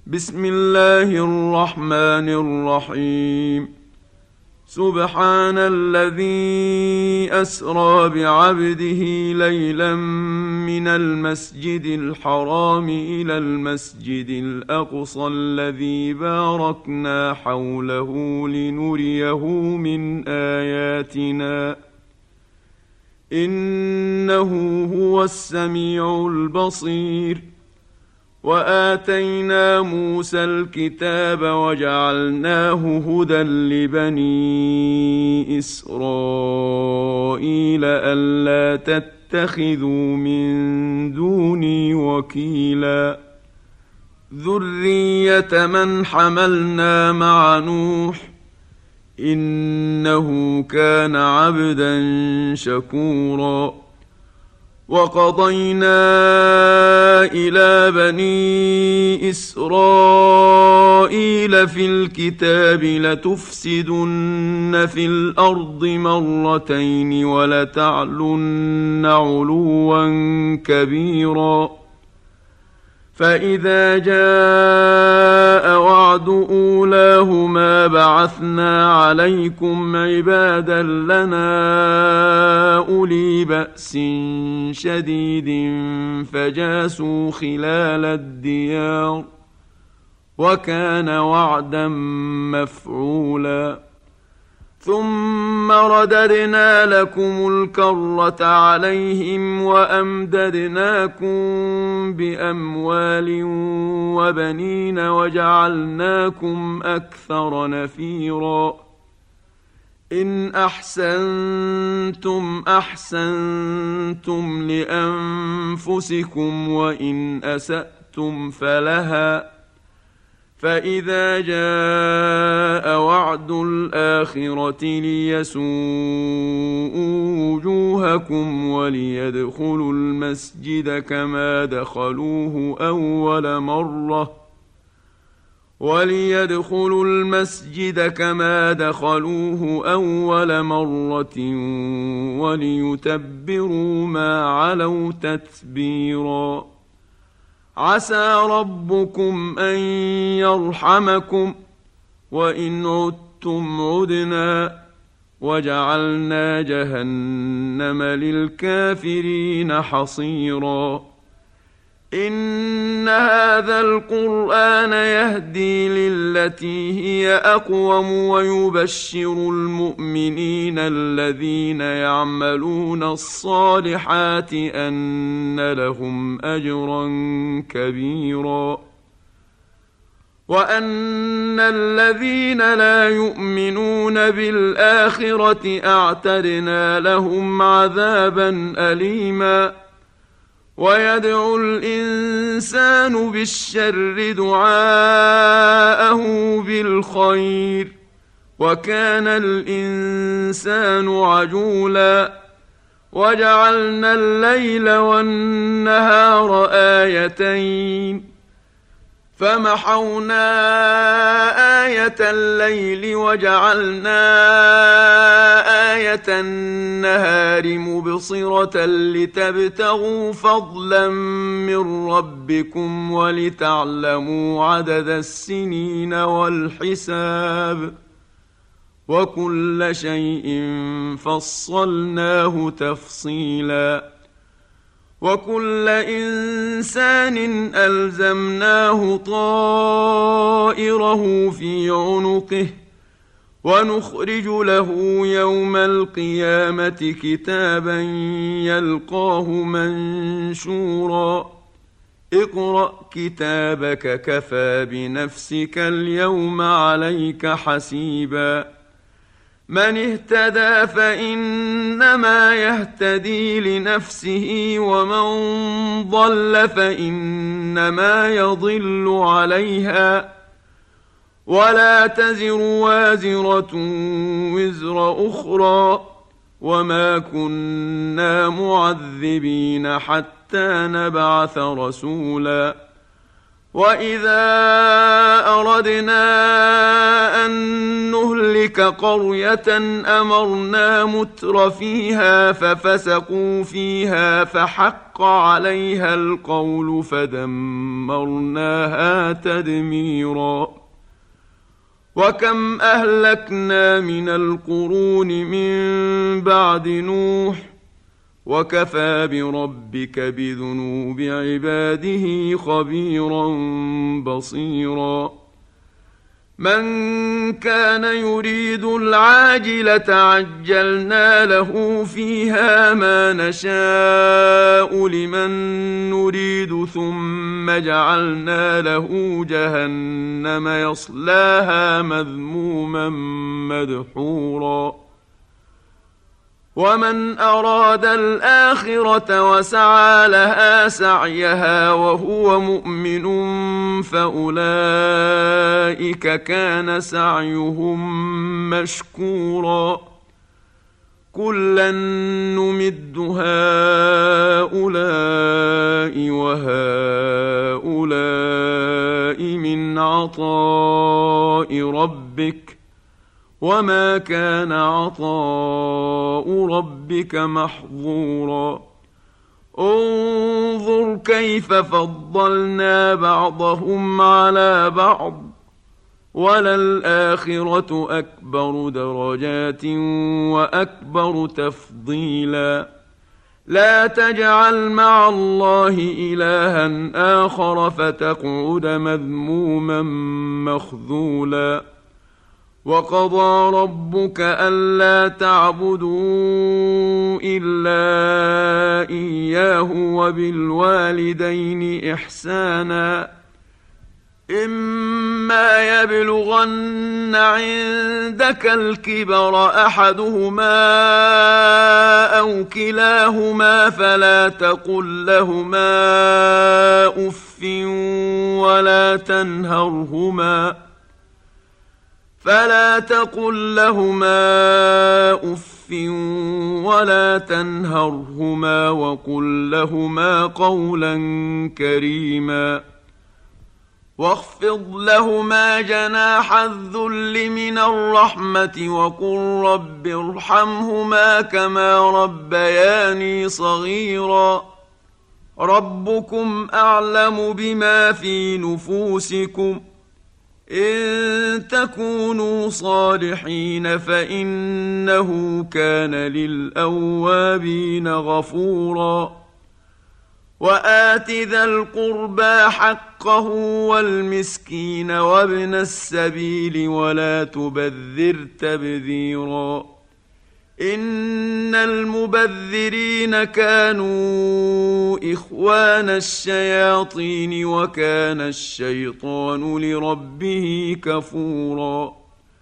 بسم الله الرحمن الرحيم. سبحان الذي أسرى بعبده ليلا من المسجد الحرام إلى المسجد الأقصى الذي باركنا حوله لنريه من آياتنا إنه هو السميع البصير. وآتينا موسى الكتاب وجعلناه هدى لبني إسرائيل ألا تتخذوا من دوني وكيلا. ذرية من حملنا مع نوح إنه كان عبدا شكورا. وقضينا إلى بني إسرائيل في الكتاب لتفسدن في الأرض مرتين ولتعلن علوا كبيرا. فإذا جاء وعد أولاهما بعثنا عليكم عبادا لنا أولي بأس شديد فجاسوا خلال الديار وكان وعدا مفعولا. ثم رددنا لكم الكرة عليهم وأمددناكم بأموال وبنين وجعلناكم أكثر نفيرا. إن أحسنتم أحسنتم لأنفسكم وإن أسأتم فلها. فإذا جاء وعد الآخرة ليسوءوا وجوهكم وليدخلوا المسجد كما دخلوه أول مرة وليتبروا ما علوا تتبيرا. عسى ربكم أن يرحمكم وإن عدتم عدنا وجعلنا جهنم للكافرين حصيرا. إن هذا القرآن يهدي للتي هي أقوم ويبشر المؤمنين الذين يعملون الصالحات أن لهم أجرا كبيرا. وأن الذين لا يؤمنون بالآخرة أعتدنا لهم عذابا أليما. ويدعو الإنسان بالشر دعاءه بالخير وكان الإنسان عجولا. وجعلنا الليل والنهار آيتين فمحونا آية الليل وجعلنا آية النهار مبصرة لتبتغوا فضلا من ربكم ولتعلموا عدد السنين والحساب وكل شيء فصلناه تفصيلا. وكل إنسان ألزمناه طائره في عنقه ونخرج له يوم القيامة كتابا يلقاه منشورا. اقرأ كتابك كفى بنفسك اليوم عليك حسيبا. من اهتدى فإنما يهتدي لنفسه ومن ضل فإنما يضل عليها ولا تزر وازرة وزر أخرى وما كنا معذبين حتى نبعث رسولا. وإذا أردنا أن نهلك قرية أمرنا متر فيها ففسقوا فيها فحق عليها القول فدمرناها تدميرا. وكم أهلكنا من القرون من بعد نوح وكفى بربك بذنوب عباده خبيرا بصيرا. من كان يريد العاجلة عجلنا له فيها ما نشاء لمن نريد ثم جعلنا له جهنم يصلاها مذموما مدحورا. ومن أراد الآخرة وسعى لها سعيها وهو مؤمن فأولئك كان سعيهم مشكورا. كلا نمد هؤلاء وهؤلاء من عطاء ربك وما كان عطاء ربك محظورا. انظر كيف فضلنا بعضهم على بعض وللآخرة أكبر درجات وأكبر تفضيلا. لا تجعل مع الله إلها آخر فتقعد مذموما مخذولا. وقضى ربك ألا تعبدوا إلا إياه وبالوالدين إحسانا. إما يبلغن عندك الكبر أحدهما أو كلاهما فلا تقل لهما أف ولا تنهرهما وقل لهما قولا كريما. واخفض لهما جناح الذل من الرحمة وقل رب ارحمهما كما ربياني صغيرا. ربكم أعلم بما في نفوسكم إن تكونوا صالحين فإنه كان للأوابين غفورا. وآت ذا القربى حقه والمسكين وابن السبيل ولا تبذر تبذيرا. إن المبذرين كانوا إخوان الشياطين وكان الشيطان لربه كفورا.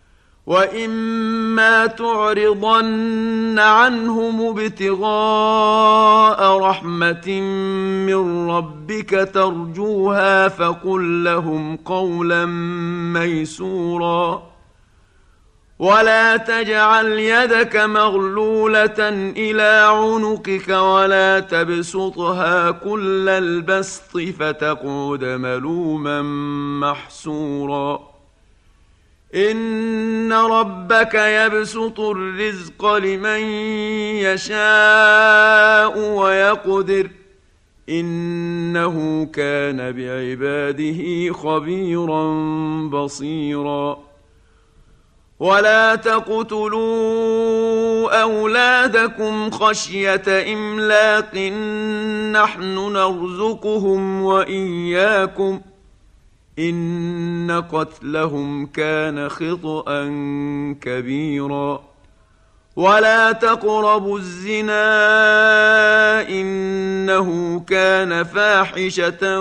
وإما تعرضن عنهم ابتغاء رحمة من ربك ترجوها فقل لهم قولا ميسورا. ولا تجعل يدك مغلولة إلى عنقك ولا تبسطها كل البسط فتقعد ملوما محسورا. إن ربك يبسط الرزق لمن يشاء ويقدر إنه كان بعباده خبيرا بصيرا. ولا تقتلوا أولادكم خشية إملاق نحن نرزقهم وإياكم إن قتلهم كان خطأ كبيرا. ولا تقربوا الزنا إنه كان فاحشة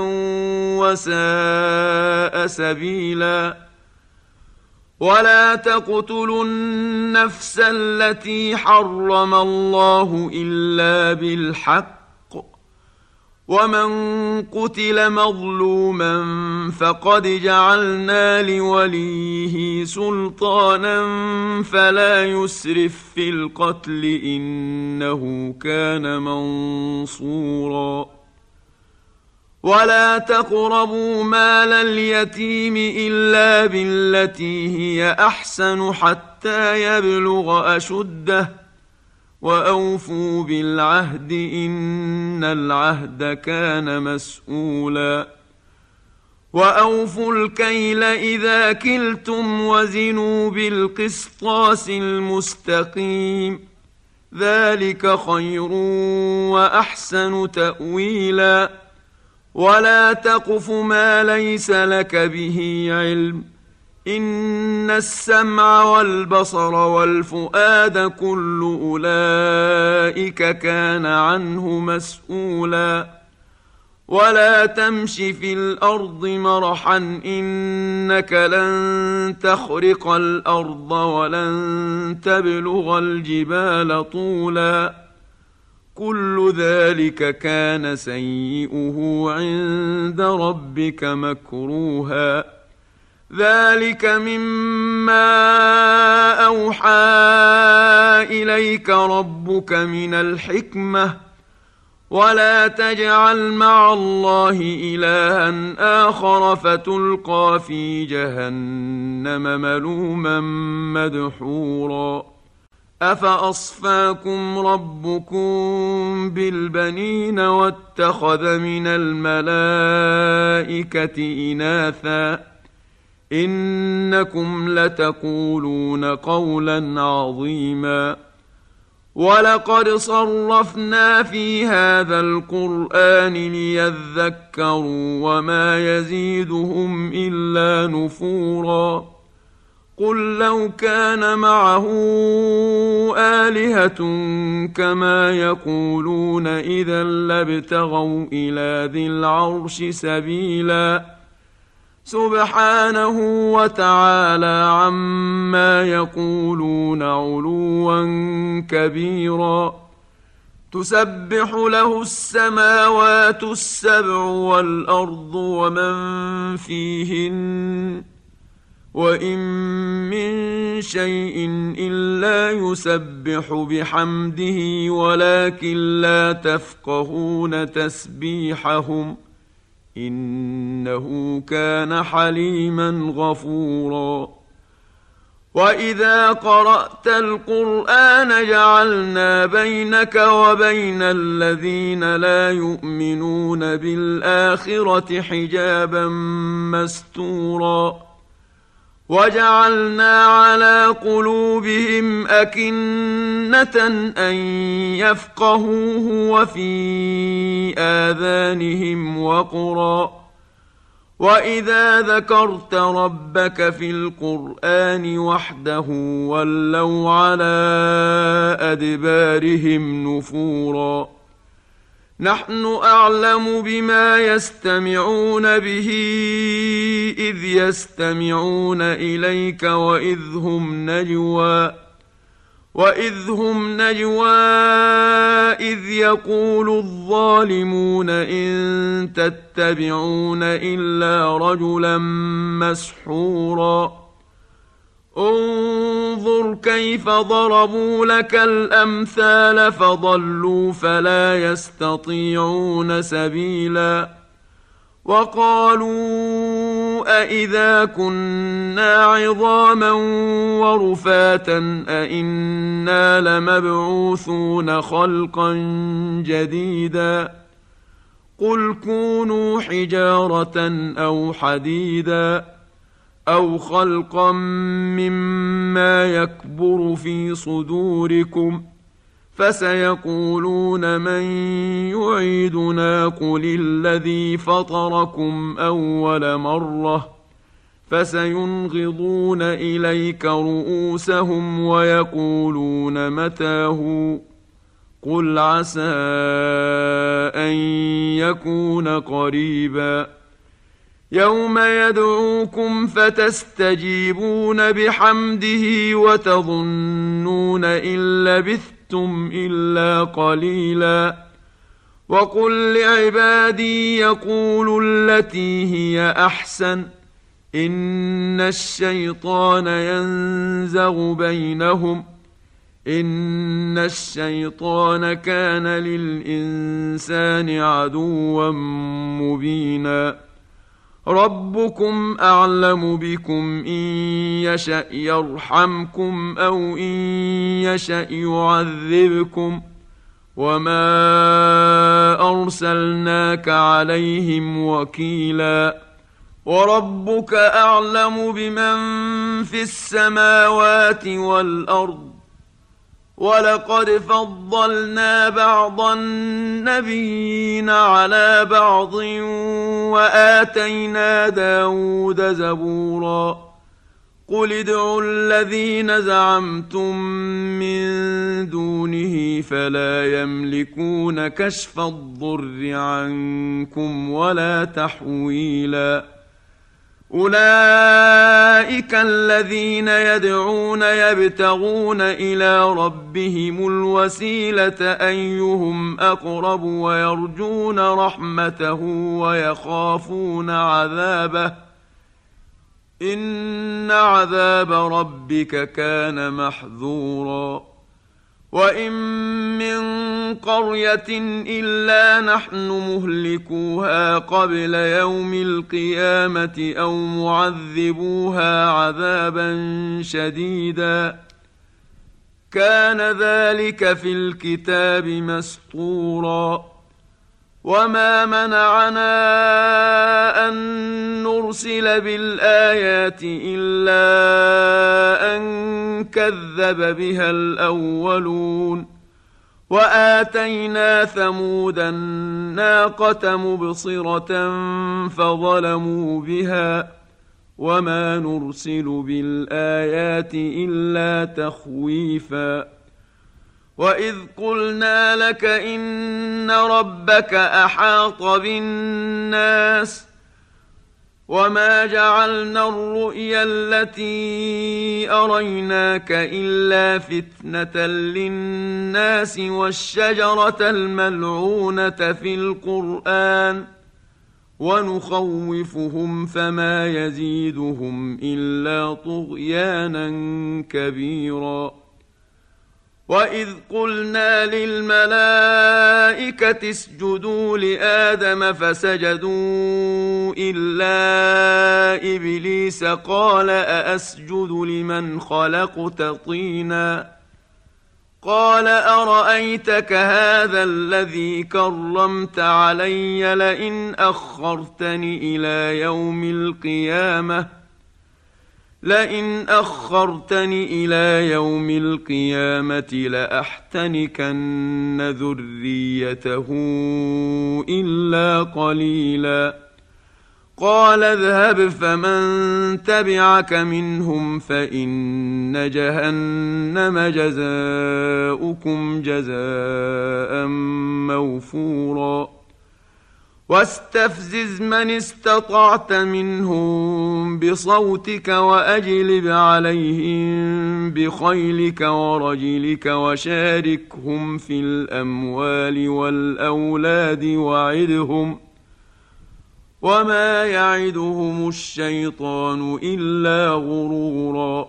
وساء سبيلا. ولا تقتلوا النفس التي حرم الله إلا بالحق ومن قتل مظلوما فقد جعلنا لوليه سلطانا فلا يسرف في القتل إنه كان منصورا. ولا تقربوا مال اليتيم إلا بالتي هي أحسن حتى يبلغ أشده وأوفوا بالعهد إن العهد كان مسؤولا وأوفوا الكيل إذا كلتم وزنوا بالقسطاس المستقيم ذلك خير وأحسن تأويلا ولا تقف ما ليس لك به علم إن السمع والبصر والفؤاد كل أولئك كان عنه مسؤولا ولا تمش في الأرض مرحا إنك لن تخرق الأرض ولن تبلغ الجبال طولا كل ذلك كان سيئه عند ربك مكروها ذلك مما أوحى إليك ربك من الحكمة ولا تجعل مع الله إلها آخر فتلقى في جهنم ملوما مدحورا أفأصفاكم ربكم بالبنين واتخذ من الملائكة إناثا إنكم لتقولون قولا عظيما ولقد صرفنا في هذا القرآن ليذكروا وما يزيدهم إلا نفورا قل لو كان معه آلهة كما يقولون إذا لابتغوا إلى ذي العرش سبيلا سبحانه وتعالى عما يقولون علوا كبيرا تسبح له السماوات السبع والأرض ومن فيهن وإن من شيء إلا يسبح بحمده ولكن لا تفقهون تسبيحهم إنه كان حليما غفورا وإذا قرأت القرآن جعلنا بينك وبين الذين لا يؤمنون بالآخرة حجابا مستورا وجعلنا على قلوبهم أكنة أن يفقهوه وفي آذانهم وقرا وإذا ذكرت ربك في القرآن وحده ولوا على أدبارهم نفورا نحن أعلم بما يستمعون به إذ يستمعون إليك وإذ هم نجوى إذ يقول الظالمون إن تتبعون إلا رجلا مسحورا انظر كيف ضربوا لك الأمثال فضلوا فلا يستطيعون سبيلا وقالوا أإذا كنا عظاما ورفاتا أإنا لمبعوثون خلقا جديدا قل كونوا حجارة أو حديدا أو خلقا مما يكبر في صدوركم فسيقولون من يعيدنا قل الذي فطركم أول مرة فسينغضون إليك رؤوسهم ويقولون متاه قل عسى أن يكون قريبا يوم يدعوكم فتستجيبون بحمده وتظنون إن لبثتم إلا قليلا وقل لعبادي يقولوا التي هي أحسن إن الشيطان ينزغ بينهم إن الشيطان كان للإنسان عدوا مبينا ربكم أعلم بكم إن يشأ يرحمكم أو إن يشأ يعذبكم وما أرسلناك عليهم وكيلا وربك أعلم بمن في السماوات والأرض ولقد فضلنا بعض النبيين على بعض وآتينا داود زبورا قل ادعوا الذين زعمتم من دونه فلا يملكون كشف الضر عنكم ولا تحويلا أولئك الذين يدعون يبتغون إلى ربهم الوسيلة أيهم أقرب ويرجون رحمته ويخافون عذابه إن عذاب ربك كان محذورا وإن من قرية إلا نحن مهلكوها قبل يوم القيامة أو معذبوها عذابا شديدا كان ذلك في الكتاب مسطورا وما منعنا أن نرسل بالآيات إلا أن كذب بها الأولون وآتينا ثمود الناقة مبصرة فظلموا بها وما نرسل بالآيات إلا تخويفا وإذ قلنا لك إن ربك أحاط بالناس وما جعلنا الرؤيا التي أريناك إلا فتنة للناس والشجرة الملعونة في القرآن ونخوفهم فما يزيدهم إلا طغيانا كبيرا وإذ قلنا للملائكة اسجدوا لآدم فسجدوا إلا إبليس قال أأسجد لمن خلقت طينا قال أرأيتك هذا الذي كرمت علي لئن أخرتني إلى يوم القيامة لأحتنكن ذريته إلا قليلا قال اذهب فمن تبعك منهم فإن جهنم جزاؤكم جزاء موفورا واستفزز من استطعت منهم بصوتك وأجلب عليهم بخيلك ورجلك وشاركهم في الأموال والأولاد وعدهم وما يعدهم الشيطان إلا غرورا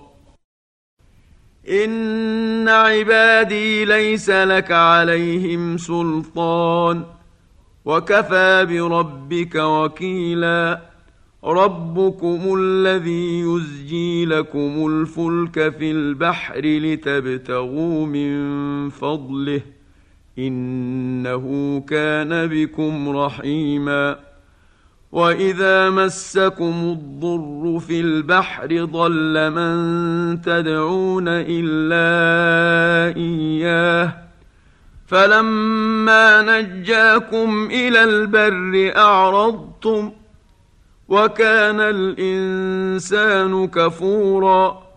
إن عبادي ليس لك عليهم سلطان وكفى بربك وكيلا ربكم الذي يزجي لكم الفلك في البحر لتبتغوا من فضله إنه كان بكم رحيما وإذا مسكم الضر في البحر ضل من تدعون إلا إياه فلما نجاكم إلى البر أعرضتم وكان الإنسان كفورا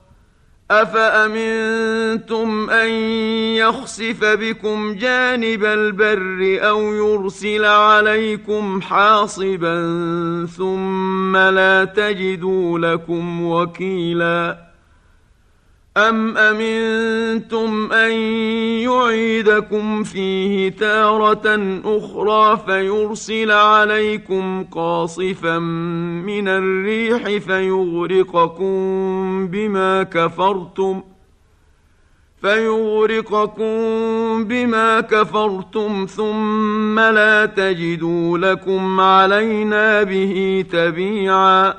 أفأمنتم أن يخسف بكم جانب البر أو يرسل عليكم حاصبا ثم لا تجدوا لكم وكيلا أم أمنتم أن يعيدكم فيه تارة أخرى فيرسل عليكم قاصفا من الريح فيغرقكم بما كفرتم ثم لا تجدوا لكم علينا به تبيعا.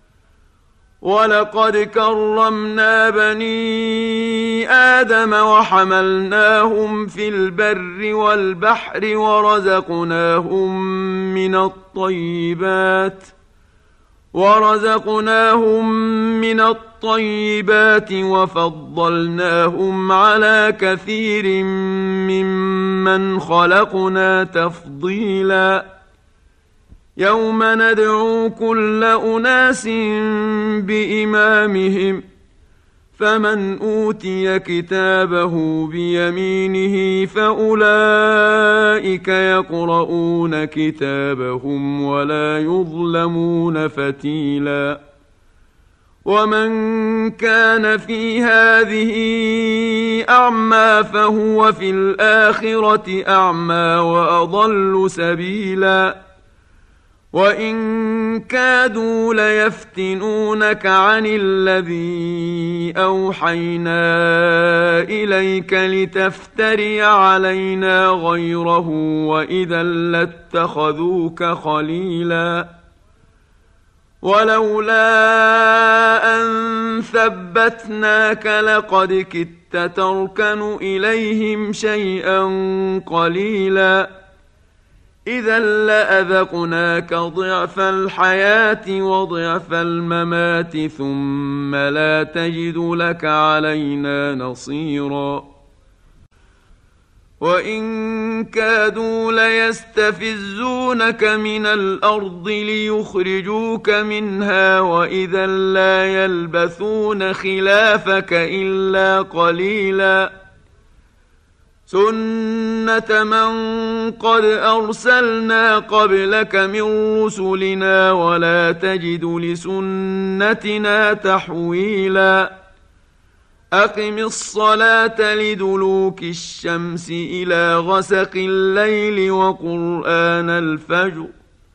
ولقد كرمنا بني آدم وحملناهم في البر والبحر ورزقناهم من الطيبات وفضلناهم على كثير ممن خلقنا تفضيلا. يوم ندعو كل أناس بإمامهم فمن أوتي كتابه بيمينه فأولئك يقرؤون كتابهم ولا يظلمون فتيلا. ومن كان في هذه أعمى فهو في الآخرة أعمى وأضل سبيلا. وإن كادوا ليفتنونك عن الذي أوحينا إليك لتفتري علينا غيره وإذا لاتخذوك خليلا. ولولا أن ثبتناك لقد كدت تركن إليهم شيئا قليلا. إذا لأذقناك ضعف الحياة وضعف الممات ثم لا تجد لك علينا نصيرا. وإن كادوا ليستفزونك من الأرض ليخرجوك منها وإذا لا يلبثون خلافك إلا قليلا. سنة من قد أرسلنا قبلك من رسلنا ولا تجد لسنتنا تحويلا. أقم الصلاة لدلوك الشمس إلى غسق الليل وقرآن الفجر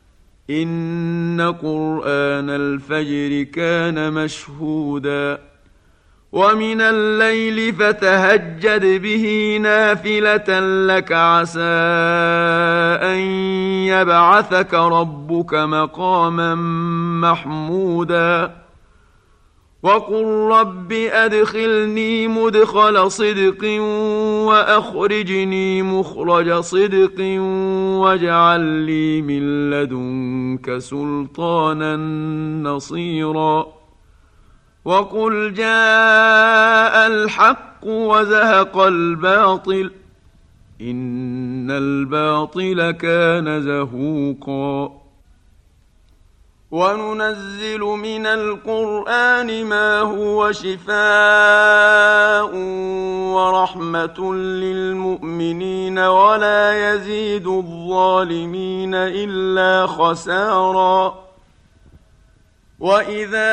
إن قرآن الفجر كان مشهودا. ومن الليل فتهجد به نافلة لك عسى أن يبعثك ربك مقاما محمودا. وقل رب أدخلني مدخل صدق وأخرجني مخرج صدق واجعل لي من لدنك سلطانا نصيرا. وقل جاء الحق وزهق الباطل إن الباطل كان زهوقا. وننزل من القرآن ما هو شفاء ورحمة للمؤمنين ولا يزيد الظالمين إلا خسارا. وإذا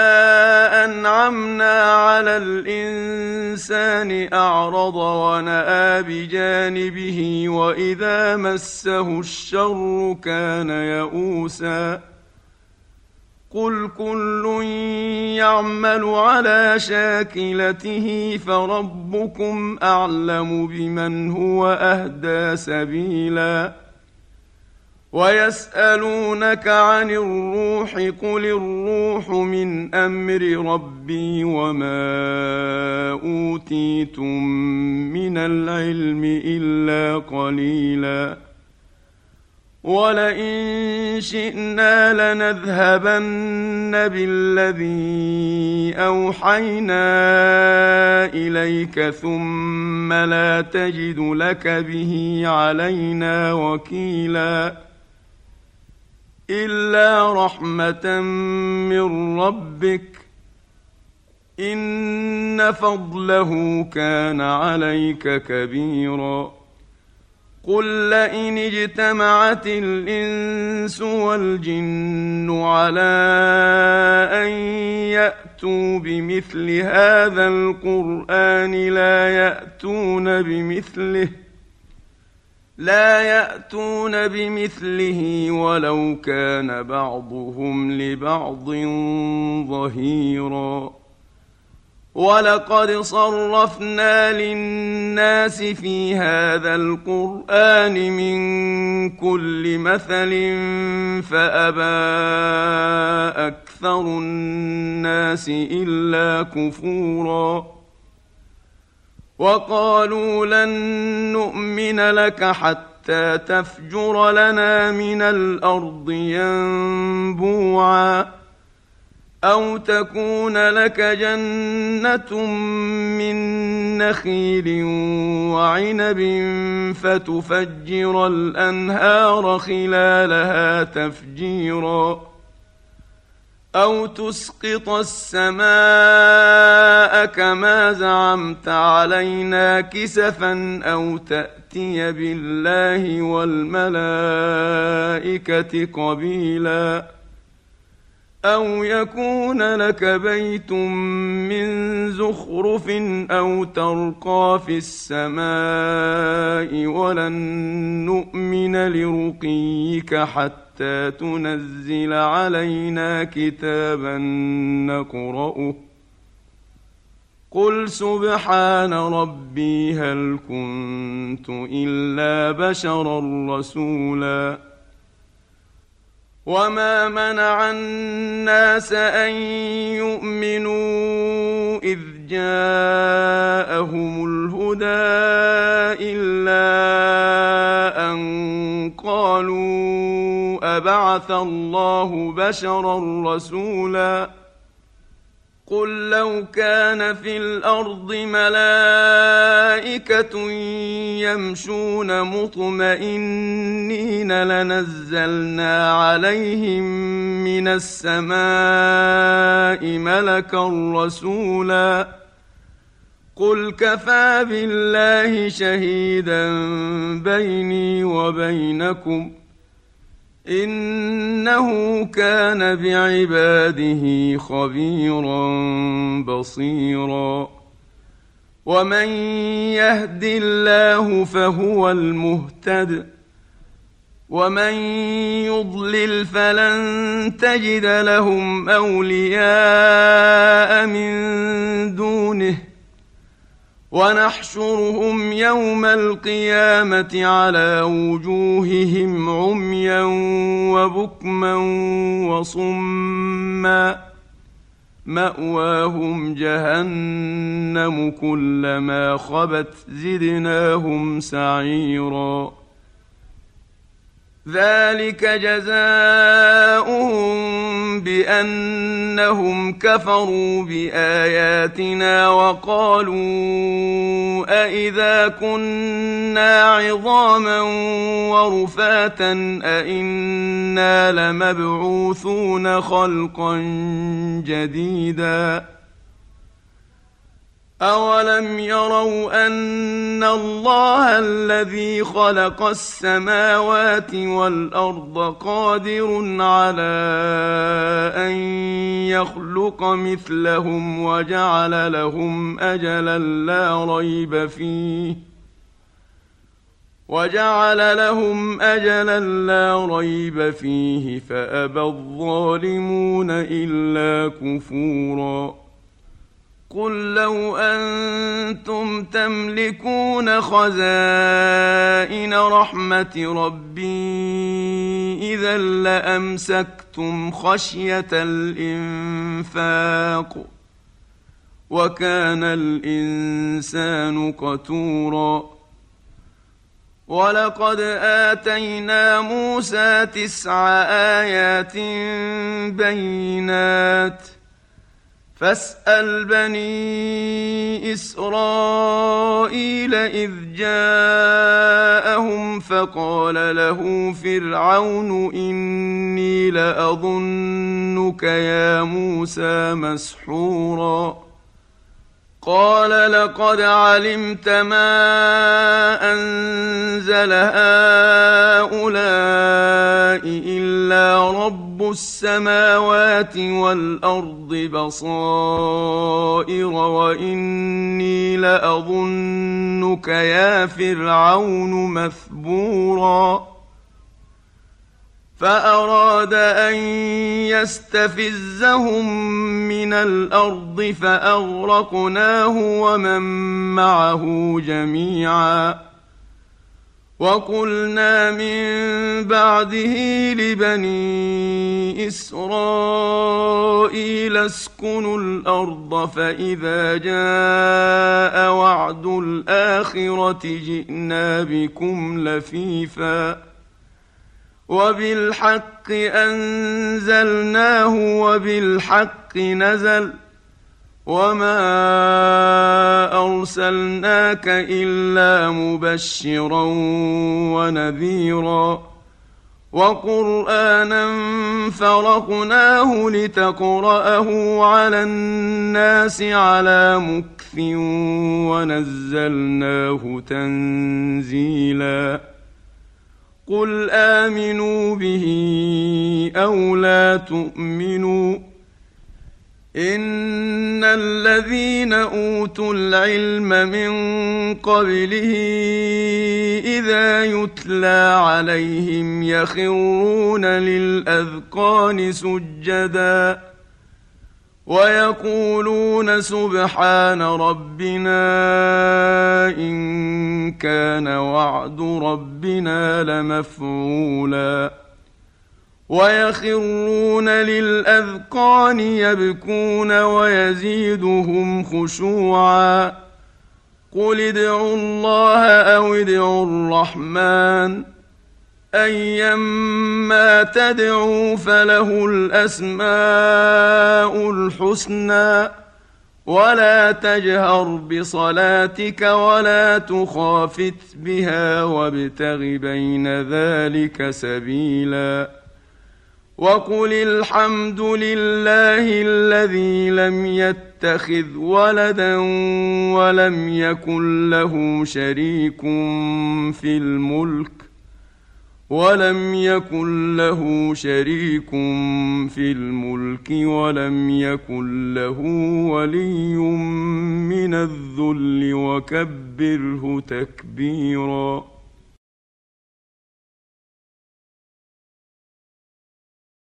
أنعمنا على الإنسان أعرض ونأى بجانبه وإذا مسه الشر كان يئوسا. قل كل يعمل على شاكلته فربكم أعلم بمن هو أهدى سبيلا. ويسألونك عن الروح قل الروح من أمر ربي وما أوتيتم من العلم إلا قليلا. ولئن شئنا لنذهبن بالذي أوحينا إليك ثم لا تجد لك به علينا وكيلا. إلا رحمة من ربك إن فضله كان عليك كبيرا. قل لئن اجتمعت الإنس والجن على أن يأتوا بمثل هذا القرآن لا يأتون بمثله ولو كان بعضهم لبعض ظهيرا. ولقد صرفنا للناس في هذا القرآن من كل مثل فأبى أكثر الناس إلا كفورا وقالوا لن نؤمن لك حتى تفجر لنا من الأرض ينبوعا أو تكون لك جنة من نخيل وعنب فتفجر الأنهار خلالها تفجيرا أو تسقط السماء كما زعمت علينا كسفا أو تأتي بالله والملائكة قبيلا أو يكون لك بيت من زخرف أو ترقى في السماء ولن نؤمن لرقيك حتى تنزل علينا كتابا نقرأه قل سبحان ربي هل كنت إلا بشرا رسولا وما منع الناس أن يؤمنوا إذ جاءهم الهدى إلا أن قالوا أبعث الله بشرا رسولا قل لو كان في الأرض ملائكة يمشون مطمئنين لنزلنا عليهم من السماء ملكا رسولا قل كفى بالله شهيدا بيني وبينكم إنه كان بعباده خبيرا بصيرا ومن يهد الله فهو المهتد ومن يضلل فلن تجد لهم أولياء من دونه ونحشرهم يوم القيامة على وجوههم عميا وبكما وصما مأواهم جهنم كلما خبت زدناهم سعيرا ذلك جزاؤهم بأنهم كفروا بآياتنا وقالوا أإذا كنا عظاما ورفاتا أإنا لمبعوثون خلقا جديدا أولم يروا أن الله الذي خلق السماوات والأرض قادر على أن يخلق مثلهم وجعل لهم أجلا لا ريب فيه فأبى الظالمون إلا كفورا قل لو أنتم تملكون خزائن رحمة ربي إذا لأمسكتم خشية الإنفاق وكان الإنسان قتورا ولقد آتينا موسى 9 آيات بينات فاسأل بني إسرائيل إذ جاءهم فقال له فرعون إني لأظنك يا موسى مسحورا قال لقد علمت ما أنزل هؤلاء إلا رب السماوات والأرض بصائر وإني لأظنك يا فرعون مثبورا فأراد أن يستفزهم من الأرض فأغرقناه ومن معه جميعا. وقلنا من بعده لبني إسرائيل اسكنوا الأرض فإذا جاء وعد الآخرة جئنا بكم لفيفا وبالحق أنزلناه وبالحق نزل وما أرسلناك إلا مبشرا ونذيرا وقرآنا فرقناه لتقرأه على الناس على مكث ونزلناه تنزيلا. قل آمنوا به أو لا تؤمنوا إن الذين أوتوا العلم من قبله إذا يتلى عليهم يخرون للأذقان سجدا ويقولون سبحان ربنا إن كان وعد ربنا لمفعولا ويخرون للأذقان يبكون ويزيدهم خشوعا. قل ادعوا الله أو ادعوا الرحمن أيما تدعوا فله الأسماء الحسنى ولا تجهر بصلاتك ولا تخافت بها وابتغ بين ذلك سبيلا. وقل الحمد لله الذي لم يتخذ ولدا ولم يكن له شريك في الملك ولم يكن له ولي من الذل وكبره تكبيرا.